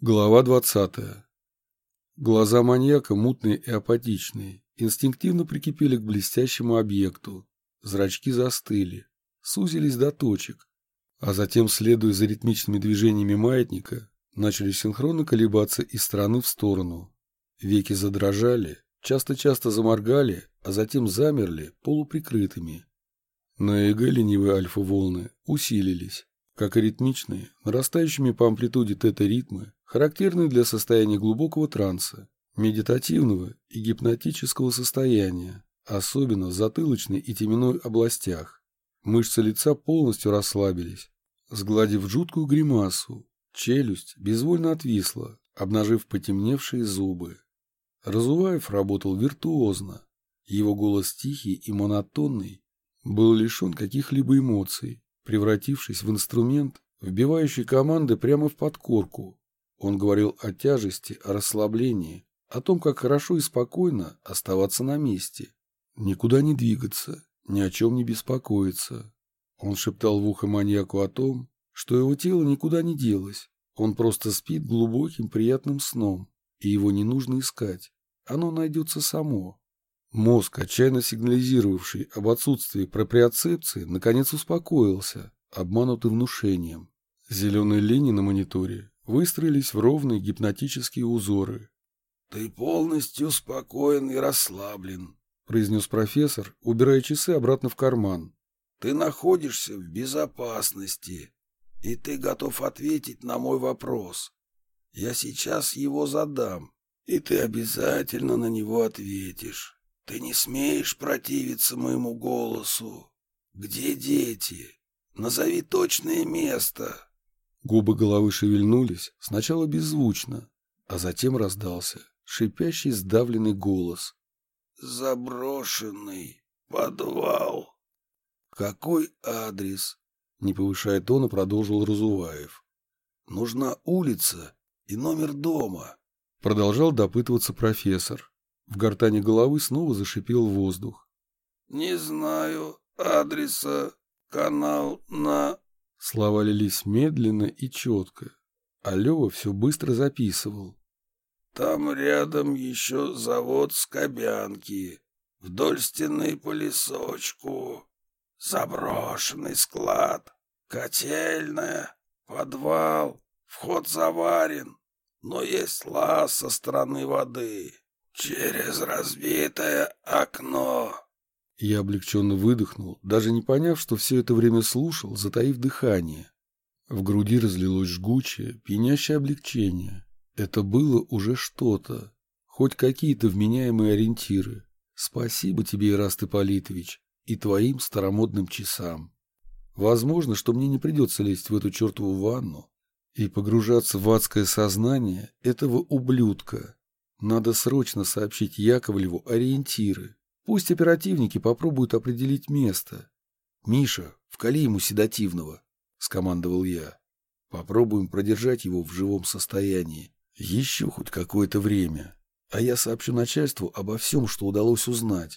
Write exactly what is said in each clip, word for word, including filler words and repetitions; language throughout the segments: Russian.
Глава двадцатая. Глаза маньяка, мутные и апатичные, инстинктивно прикипели к блестящему объекту. Зрачки застыли, сузились до точек, а затем, следуя за ритмичными движениями маятника, начали синхронно колебаться из стороны в сторону. Веки задрожали, часто-часто заморгали, а затем замерли полуприкрытыми. На ЭЭГ ленивые альфа-волны усилились, как и ритмичные, нарастающими по амплитуде тета-ритмы, характерные для состояния глубокого транса, медитативного и гипнотического состояния, особенно в затылочной и теменной областях. Мышцы лица полностью расслабились, сгладив жуткую гримасу, челюсть безвольно отвисла, обнажив потемневшие зубы. Разуваев работал виртуозно, его голос тихий и монотонный был лишен каких-либо эмоций, превратившись в инструмент, вбивающий команды прямо в подкорку. Он говорил о тяжести, о расслаблении, о том, как хорошо и спокойно оставаться на месте, никуда не двигаться, ни о чем не беспокоиться. Он шептал в ухо маньяку о том, что его тело никуда не делось, он просто спит глубоким приятным сном, и его не нужно искать, оно найдется само. Мозг, отчаянно сигнализировавший об отсутствии проприоцепции, наконец успокоился, обманутый внушением. Зеленые линии на мониторе выстроились в ровные гипнотические узоры. «Ты полностью спокоен и расслаблен», — произнес профессор, убирая часы обратно в карман. «Ты находишься в безопасности, и ты готов ответить на мой вопрос. Я сейчас его задам, и ты обязательно на него ответишь. Ты не смеешь противиться моему голосу. Где дети? Назови точное место». Губы головы шевельнулись, сначала беззвучно, а затем раздался шипящий сдавленный голос. «Заброшенный подвал». «Какой адрес?» — не повышая тона, продолжил Разуваев. «Нужна улица и номер дома», — продолжал допытываться профессор. В гортани головы снова зашипел воздух. «Не знаю адреса, канал на...» Слова лились медленно и четко, а Лева все быстро записывал. «Там рядом еще завод Скобянки, вдоль стены по лесочку, заброшенный склад, котельная, подвал, вход заварен, но есть лаз со стороны воды, через разбитое окно». Я облегченно выдохнул, даже не поняв, что все это время слушал, затаив дыхание. В груди разлилось жгучее, пьянящее облегчение. Это было уже что-то, хоть какие-то вменяемые ориентиры. Спасибо тебе, Ираст Ипполитович, и твоим старомодным часам. Возможно, что мне не придется лезть в эту чертову ванну и погружаться в адское сознание этого ублюдка. Надо срочно сообщить Яковлеву ориентиры. Пусть оперативники попробуют определить место. «Миша, вкали ему седативного», — скомандовал я. «Попробуем продержать его в живом состоянии. Еще хоть какое-то время. А я сообщу начальству обо всем, что удалось узнать».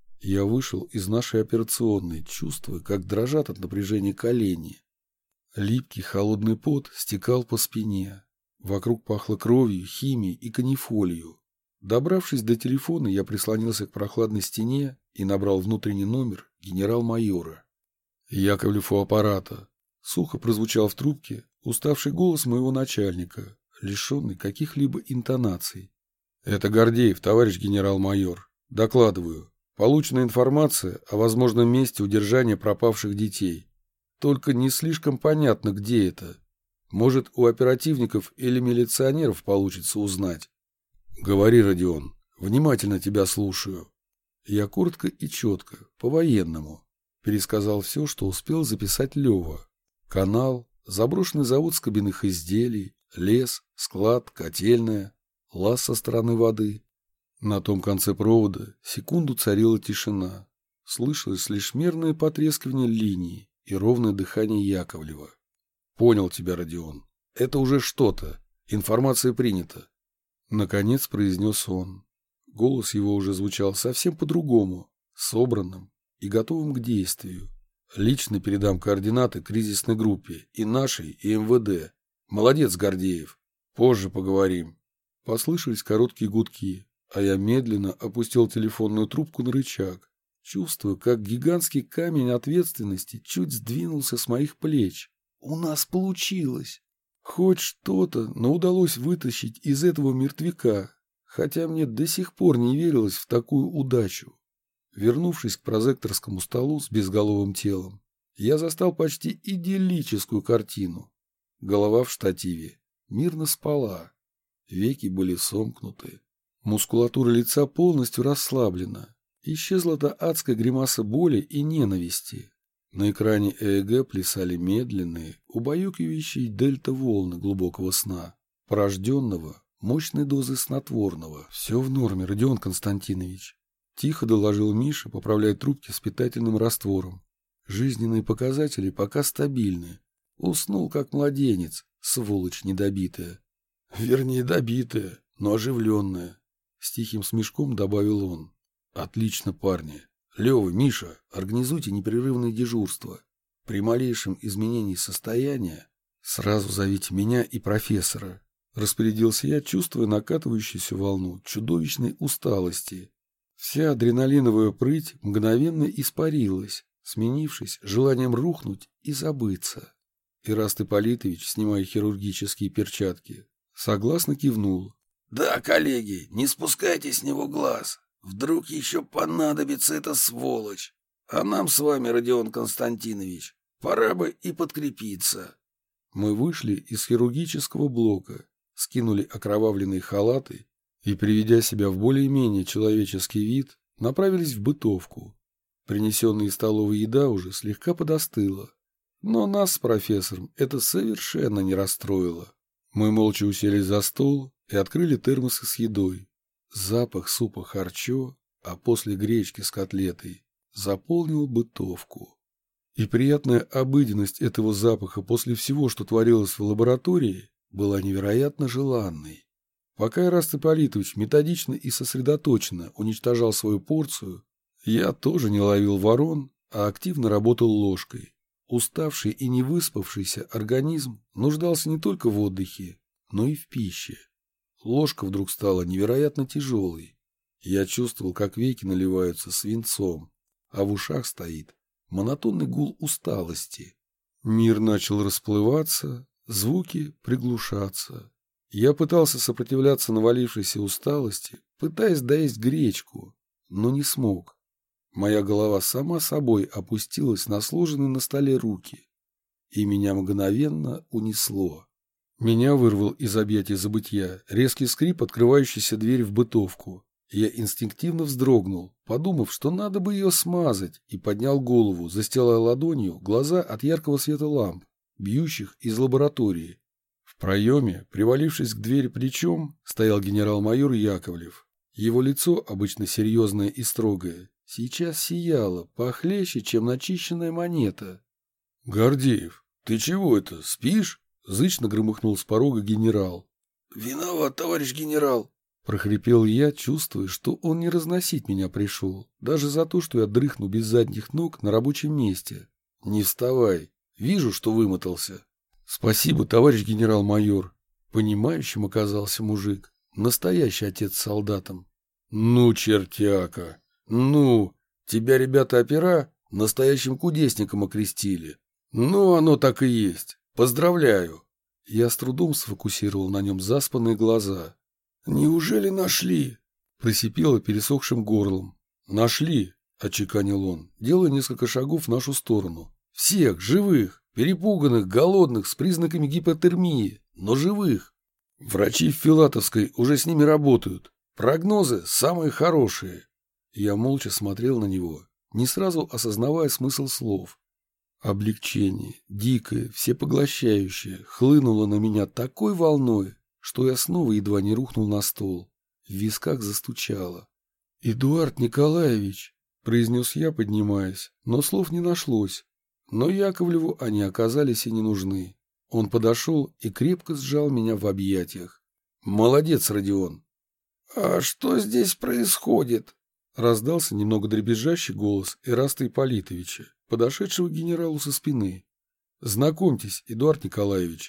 Я вышел из нашей операционной, чувствуя, как дрожат от напряжения колени. Липкий холодный пот стекал по спине. Вокруг пахло кровью, химией и канифолью. Добравшись до телефона, я прислонился к прохладной стене и набрал внутренний номер генерал-майора. «Яковлев у аппарата», — сухо прозвучал в трубке уставший голос моего начальника, лишенный каких-либо интонаций. «Это Гордеев, товарищ генерал-майор. Докладываю. Получена информация о возможном месте удержания пропавших детей. Только не слишком понятно, где это. Может, у оперативников или милиционеров получится узнать». «Говори, Родион, внимательно тебя слушаю». Я коротко и четко, по-военному, пересказал все, что успел записать Лева. Канал, заброшенный завод скобяных изделий, лес, склад, котельная, лаз со стороны воды. На том конце провода секунду царила тишина. Слышалось лишь мерное потрескивание линии и ровное дыхание Яковлева. «Понял тебя, Родион. Это уже что-то. Информация принята». Наконец произнес он. Голос его уже звучал совсем по-другому, собранным и готовым к действию. «Лично передам координаты кризисной группе и нашей, и эм вэ дэ. Молодец, Гордеев. Позже поговорим. Послышались короткие гудки, а я медленно опустил телефонную трубку на рычаг, чувствуя, как гигантский камень ответственности чуть сдвинулся с моих плеч. У нас получилось. Хоть что-то, но удалось вытащить из этого мертвяка, хотя мне до сих пор не верилось в такую удачу. Вернувшись к прозекторскому столу с безголовым телом, я застал почти идиллическую картину. Голова в штативе мирно спала, веки были сомкнуты, мускулатура лица полностью расслаблена, исчезла та адская гримаса боли и ненависти. На экране ЭЭГ плясали медленные, убаюкивающие дельта-волны глубокого сна, порожденного мощной дозой снотворного. «Все в норме, Родион Константинович», — тихо доложил Миша, поправляя трубки с питательным раствором. «Жизненные показатели пока стабильны. Уснул, как младенец, сволочь недобитая». «Вернее, добитая, но оживленная», — с тихим смешком добавил он. «Отлично, парни. Лёва, Миша, организуйте непрерывное дежурство. При малейшем изменении состояния сразу зовите меня и профессора». Распорядился я, чувствуя накатывающуюся волну чудовищной усталости. Вся адреналиновая прыть мгновенно испарилась, сменившись желанием рухнуть и забыться. Ираст Ипполитович, снимая хирургические перчатки, согласно кивнул. «Да, коллеги, не спускайте с него глаз. Вдруг еще понадобится эта сволочь. А нам с вами, Родион Константинович, пора бы и подкрепиться». Мы вышли из хирургического блока, скинули окровавленные халаты и, приведя себя в более-менее человеческий вид, направились в бытовку. Принесенная из столовой еда уже слегка подостыла, но нас с профессором это совершенно не расстроило. Мы молча уселись за стол и открыли термосы с едой. Запах супа харчо, а после гречки с котлетой, заполнил бытовку. И приятная обыденность этого запаха после всего, что творилось в лаборатории, была невероятно желанной. Пока Ираст Ипполитович методично и сосредоточенно уничтожал свою порцию, я тоже не ловил ворон, а активно работал ложкой. Уставший и невыспавшийся организм нуждался не только в отдыхе, но и в пище. Ложка вдруг стала невероятно тяжелой. Я чувствовал, как веки наливаются свинцом, а в ушах стоит монотонный гул усталости. Мир начал расплываться, звуки приглушаться. Я пытался сопротивляться навалившейся усталости, пытаясь доесть гречку, но не смог. Моя голова сама собой опустилась на сложенные на столе руки, и меня мгновенно унесло. Меня вырвал из объятий забытья резкий скрип открывающейся двери в бытовку. Я инстинктивно вздрогнул, подумав, что надо бы ее смазать, и поднял голову, застилая ладонью глаза от яркого света ламп, бьющих из лаборатории. В проеме, привалившись к двери плечом, стоял генерал-майор Яковлев. Его лицо, обычно серьезное и строгое, сейчас сияло, похлеще, чем начищенная монета. — Гордеев, ты чего это, спишь? — зычно громыхнул с порога генерал. — Виноват, товарищ генерал. — прохрипел я, чувствуя, что он не разносить меня пришел, даже за то, что я дрыхну без задних ног на рабочем месте. — Не вставай, вижу, что вымотался. — Спасибо, товарищ генерал-майор. Понимающим оказался мужик, настоящий отец солдатам. — Ну, чертяка, ну, тебя ребята-опера настоящим кудесником окрестили. Ну, оно так и есть. Поздравляю. Я с трудом сфокусировал на нем заспанные глаза. «Неужели нашли?» — просипело пересохшим горлом. «Нашли», — отчеканил он, делая несколько шагов в нашу сторону. «Всех, живых, перепуганных, голодных, с признаками гипотермии, но живых. Врачи в Филатовской уже с ними работают. Прогнозы самые хорошие». Я молча смотрел на него, не сразу осознавая смысл слов. Облегчение, дикое, всепоглощающее, хлынуло на меня такой волной, что я снова едва не рухнул на стол. В висках застучало. «Эдуард Николаевич», — произнес я, поднимаясь, но слов не нашлось. Но Яковлеву они оказались и не нужны. Он подошел и крепко сжал меня в объятиях. «Молодец, Родион!» «А что здесь происходит?» — раздался немного дребезжащий голос Ираста Ипполитовича, подошедшего к генералу со спины. «Знакомьтесь, Эдуард Николаевич», —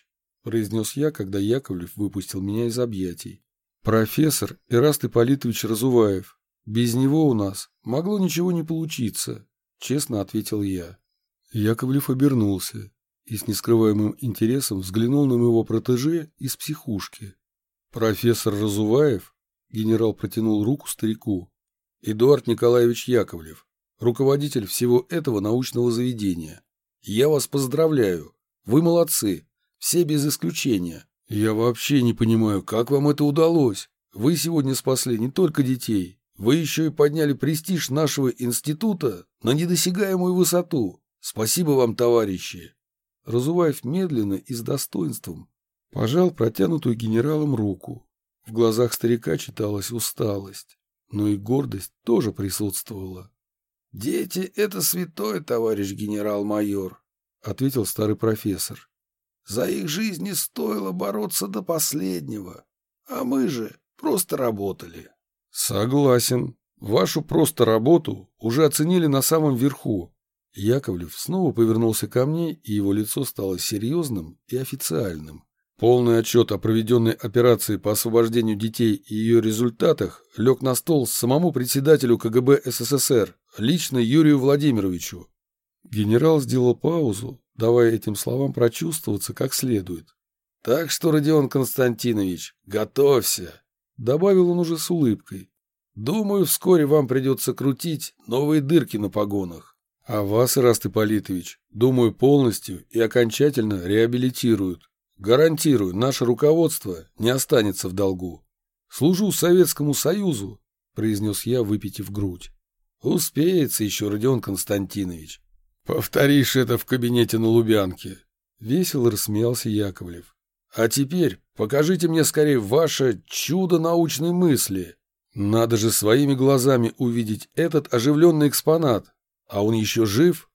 произнес я, когда Яковлев выпустил меня из объятий. «Профессор Эраст Ипполитович Разуваев. Без него у нас могло ничего не получиться», — честно ответил я. Яковлев обернулся и с нескрываемым интересом взглянул на моего протеже из психушки. «Профессор Разуваев?» — генерал протянул руку старику. «Эдуард Николаевич Яковлев, руководитель всего этого научного заведения. Я вас поздравляю. Вы молодцы. Все без исключения. Я вообще не понимаю, как вам это удалось. Вы сегодня спасли не только детей, вы еще и подняли престиж нашего института на недосягаемую высоту. Спасибо вам, товарищи». Разуваев медленно и с достоинством пожал протянутую генералом руку. В глазах старика читалась усталость, но и гордость тоже присутствовала. «Дети — это святое, товарищ генерал-майор», — ответил старый профессор. «За их жизни стоило бороться до последнего, а мы же просто работали». «Согласен. Вашу просто работу уже оценили на самом верху». Яковлев снова повернулся ко мне, и его лицо стало серьезным и официальным. Полный отчет о проведенной операции по освобождению детей и ее результатах лег на стол самому председателю ка гэ бэ эс эс эс эр, лично Юрию Владимировичу. Генерал сделал паузу, давая этим словам прочувствоваться как следует. «Так что, Родион Константинович, готовься», — добавил он уже с улыбкой. «Думаю, вскоре вам придется крутить новые дырки на погонах. А вас, Эраст Ипполитович, думаю, полностью и окончательно реабилитируют. Гарантирую, наше руководство не останется в долгу. Служу Советскому Союзу», — произнес я, выпитив грудь. «Успеется еще, Родион Константинович. Повторишь это в кабинете на Лубянке», — весело рассмеялся Яковлев. «А теперь покажите мне скорее ваше чудо научной мысли. Надо же своими глазами увидеть этот оживленный экспонат. А он еще жив?»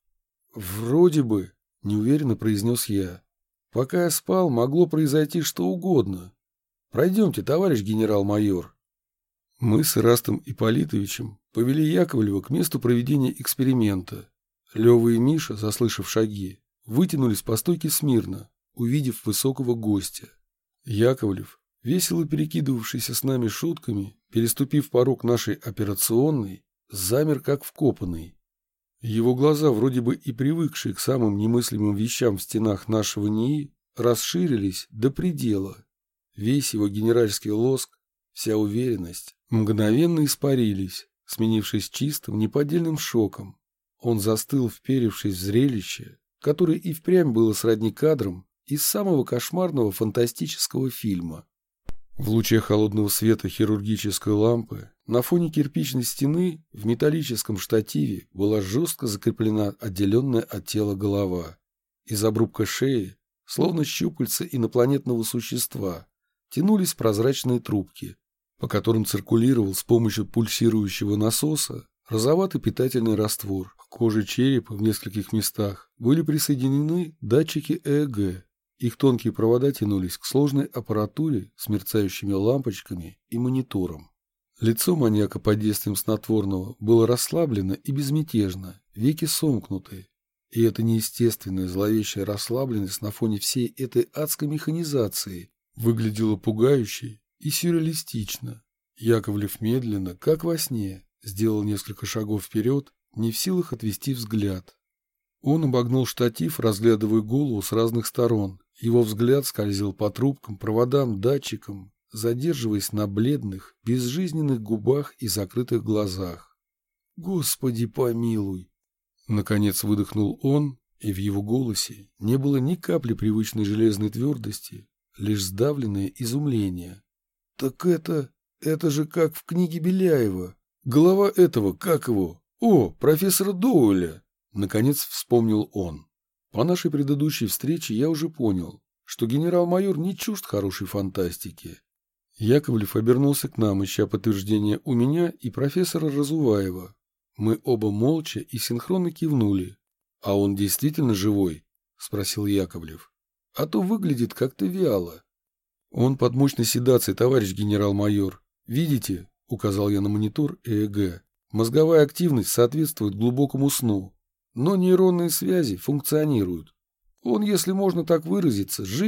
«Вроде бы», — неуверенно произнес я. «Пока я спал, могло произойти что угодно. Пройдемте, товарищ генерал-майор». Мы с Ирастом Ипполитовичем повели Яковлева к месту проведения эксперимента. Лёва и Миша, заслышав шаги, вытянулись по стойке смирно, увидев высокого гостя. Яковлев, весело перекидывавшийся с нами шутками, переступив порог нашей операционной, замер как вкопанный. Его глаза, вроде бы и привыкшие к самым немыслимым вещам в стенах нашего НИИ, расширились до предела. Весь его генеральский лоск, вся уверенность мгновенно испарились, сменившись чистым, неподдельным шоком. Он застыл, вперевшись в зрелище, которое и впрямь было сродни кадрам из самого кошмарного фантастического фильма. В луче холодного света хирургической лампы на фоне кирпичной стены в металлическом штативе была жестко закреплена отделенная от тела голова. Из обрубка шеи, словно щупальца инопланетного существа, тянулись прозрачные трубки, по которым циркулировал с помощью пульсирующего насоса розоватый питательный раствор. К коже черепа в нескольких местах были присоединены датчики э э гэ. Их тонкие провода тянулись к сложной аппаратуре с мерцающими лампочками и монитором. Лицо маньяка под действием снотворного было расслаблено и безмятежно, веки сомкнуты. И эта неестественная зловещая расслабленность на фоне всей этой адской механизации выглядела пугающе и сюрреалистично. Яковлев медленно, как во сне, сделал несколько шагов вперед, не в силах отвести взгляд. Он обогнул штатив, разглядывая голову с разных сторон. Его взгляд скользил по трубкам, проводам, датчикам, задерживаясь на бледных, безжизненных губах и закрытых глазах. «Господи помилуй!» Наконец выдохнул он, и в его голосе не было ни капли привычной железной твердости, лишь сдавленное изумление. «Так это... это же как в книге Беляева. Голова этого, как его? О, профессора Доуэля!» Наконец вспомнил он. По нашей предыдущей встрече я уже понял, что генерал-майор не чужд хорошей фантастики. Яковлев обернулся к нам, ища подтверждения у меня и профессора Разуваева. Мы оба молча и синхронно кивнули. «А он действительно живой?» – спросил Яковлев. «А то выглядит как-то вяло». «Он под мощной седацией, товарищ генерал-майор. Видите?» – указал я на монитор э э гэ. «Мозговая активность соответствует глубокому сну. Но нейронные связи функционируют. Он, если можно так выразиться, жив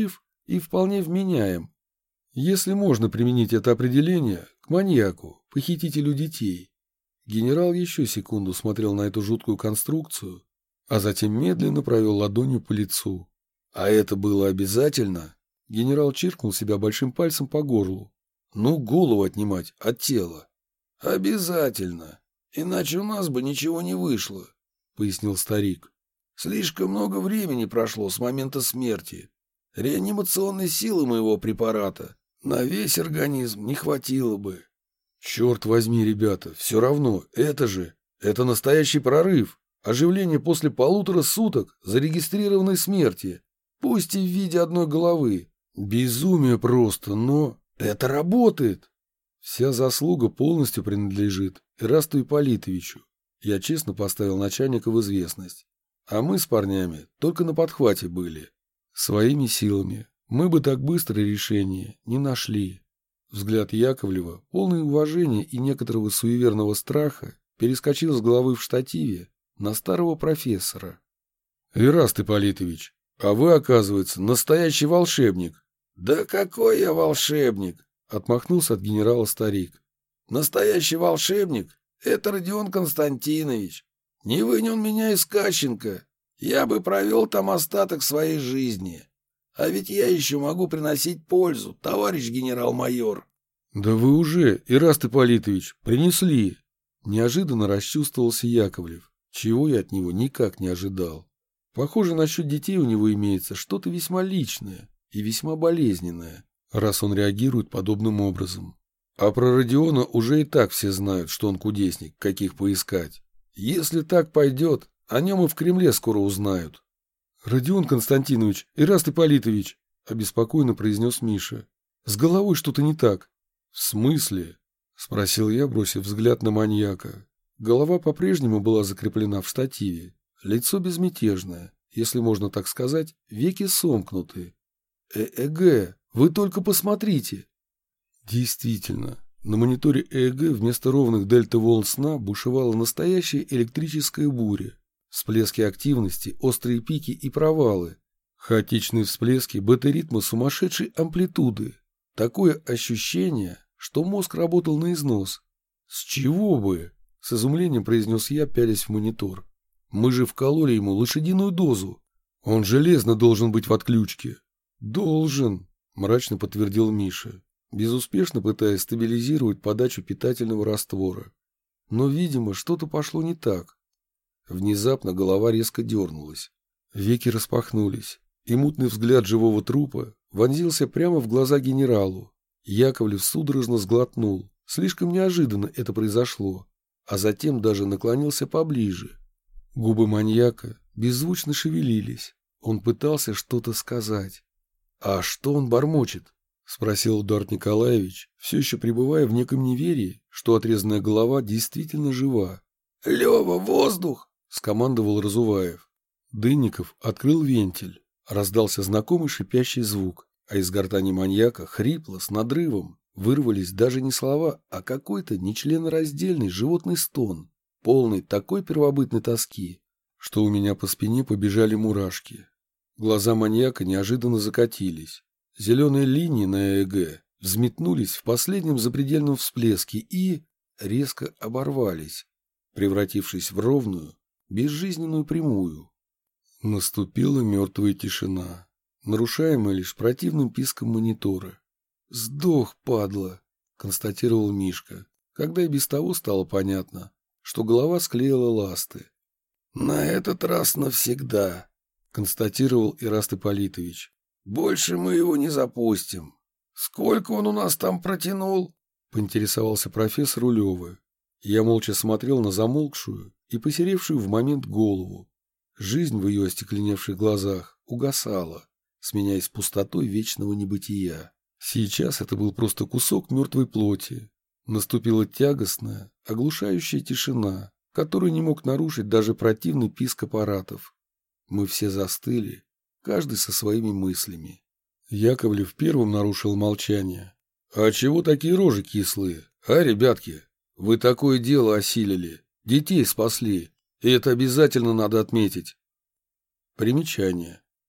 и вполне вменяем, если можно применить это определение к маньяку, похитителю детей. Генерал еще секунду смотрел на эту жуткую конструкцию, а затем медленно провел ладонью по лицу. А это было обязательно? Генерал чиркнул себя большим пальцем по горлу. Ну, голову отнимать от тела. Обязательно. Иначе у нас бы ничего не вышло, пояснил старик. Слишком много времени прошло с момента смерти. Реанимационной силы моего препарата на весь организм не хватило бы. Черт возьми, ребята, все равно, это же, это настоящий прорыв. Оживление после полутора суток зарегистрированной смерти, пусть и в виде одной головы. Безумие просто, но это работает. Вся заслуга полностью принадлежит Ирасту Ипполитовичу. Я честно поставил начальника в известность. А мы с парнями только на подхвате были. Своими силами мы бы так быстро решения не нашли. Взгляд Яковлева, полный уважения и некоторого суеверного страха, перескочил с головы в штативе на старого профессора. «Ираст Ипполитович, а вы, оказывается, настоящий волшебник». «Да какой я волшебник!» — отмахнулся от генерала старик. «Настоящий волшебник — это Родион Константинович. Не вынь он меня из Кащенко, я бы провел там остаток своей жизни. А ведь я еще могу приносить пользу, товарищ генерал-майор». «Да вы уже, Ираст Ипполитович, принесли!» Неожиданно расчувствовался Яковлев, чего я от него никак не ожидал. Похоже, насчет детей у него имеется что-то весьма личное и весьма болезненное, раз он реагирует подобным образом. А про Родиона уже и так все знают, что он кудесник, каких поискать. Если так пойдет, о нем и в Кремле скоро узнают. «Родион Константинович, Ираст Ипполитович», — обеспокоенно произнес Миша. «С головой что-то не так». «В смысле?» — спросил я, бросив взгляд на маньяка. Голова по-прежнему была закреплена в штативе, лицо безмятежное, если можно так сказать, веки сомкнуты. «Э-э-гэ, вы только посмотрите!» Действительно, на мониторе ЭЭГ вместо ровных дельта-волн сна бушевала настоящая электрическая буря. Всплески активности, острые пики и провалы. Хаотичные всплески бета-ритма сумасшедшей амплитуды. Такое ощущение, что мозг работал на износ. «С чего бы?» — с изумлением произнес я, пялясь в монитор. «Мы же вкололи ему лошадиную дозу. Он железно должен быть в отключке». «Должен», — мрачно подтвердил Миша, безуспешно пытаясь стабилизировать подачу питательного раствора. Но, видимо, что-то пошло не так. Внезапно голова резко дернулась. Веки распахнулись, и мутный взгляд живого трупа вонзился прямо в глаза генералу. Яковлев судорожно сглотнул. Слишком неожиданно это произошло, а затем даже наклонился поближе. Губы маньяка беззвучно шевелились. Он пытался что-то сказать. «А что он бормочет?» — спросил Эдуард Николаевич, все еще пребывая в неком неверии, что отрезанная голова действительно жива. «Лева, воздух!» — скомандовал Разуваев. Дынников открыл вентиль. Раздался знакомый шипящий звук, а из гортани маньяка хрипло, с надрывом, вырвались даже не слова, а какой-то нечленораздельный животный стон, полный такой первобытной тоски, что у меня по спине побежали мурашки. Глаза маньяка неожиданно закатились. Зеленые линии на ЭЭГ взметнулись в последнем запредельном всплеске и резко оборвались, превратившись в ровную, безжизненную прямую. Наступила мертвая тишина, нарушаемая лишь противным писком монитора. «Сдох, падла», — констатировал Мишка, когда и без того стало понятно, что голова склеила ласты. «На этот раз навсегда», — констатировал Ираст Ипполитович. «Больше мы его не запустим». «Сколько он у нас там протянул?» — поинтересовался профессор Улёва. Я молча смотрел на замолкшую и посеревшую в момент голову. Жизнь в ее остекленевших глазах угасала, сменяясь пустотой вечного небытия. Сейчас это был просто кусок мертвой плоти. Наступила тягостная, оглушающая тишина, которую не мог нарушить даже противный писк аппаратов. Мы все застыли, каждый со своими мыслями. Яковлев первым нарушил молчание. «А чего такие рожи кислые, а, ребятки? Вы такое дело осилили, детей спасли, и это обязательно надо отметить». Примечание.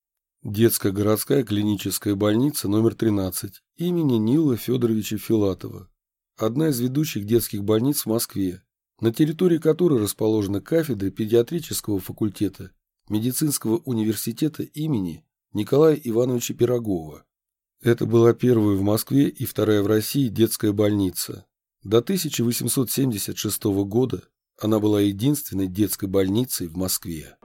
Детская городская клиническая больница номер тринадцать имени Нила Федоровича Филатова. Одна из ведущих детских больниц в Москве, на территории которой расположена кафедра педиатрического факультета медицинского университета имени Николая Ивановича Пирогова. Это была первая в Москве и вторая в России детская больница. До тысяча восемьсот семьдесят шестого года она была единственной детской больницей в Москве.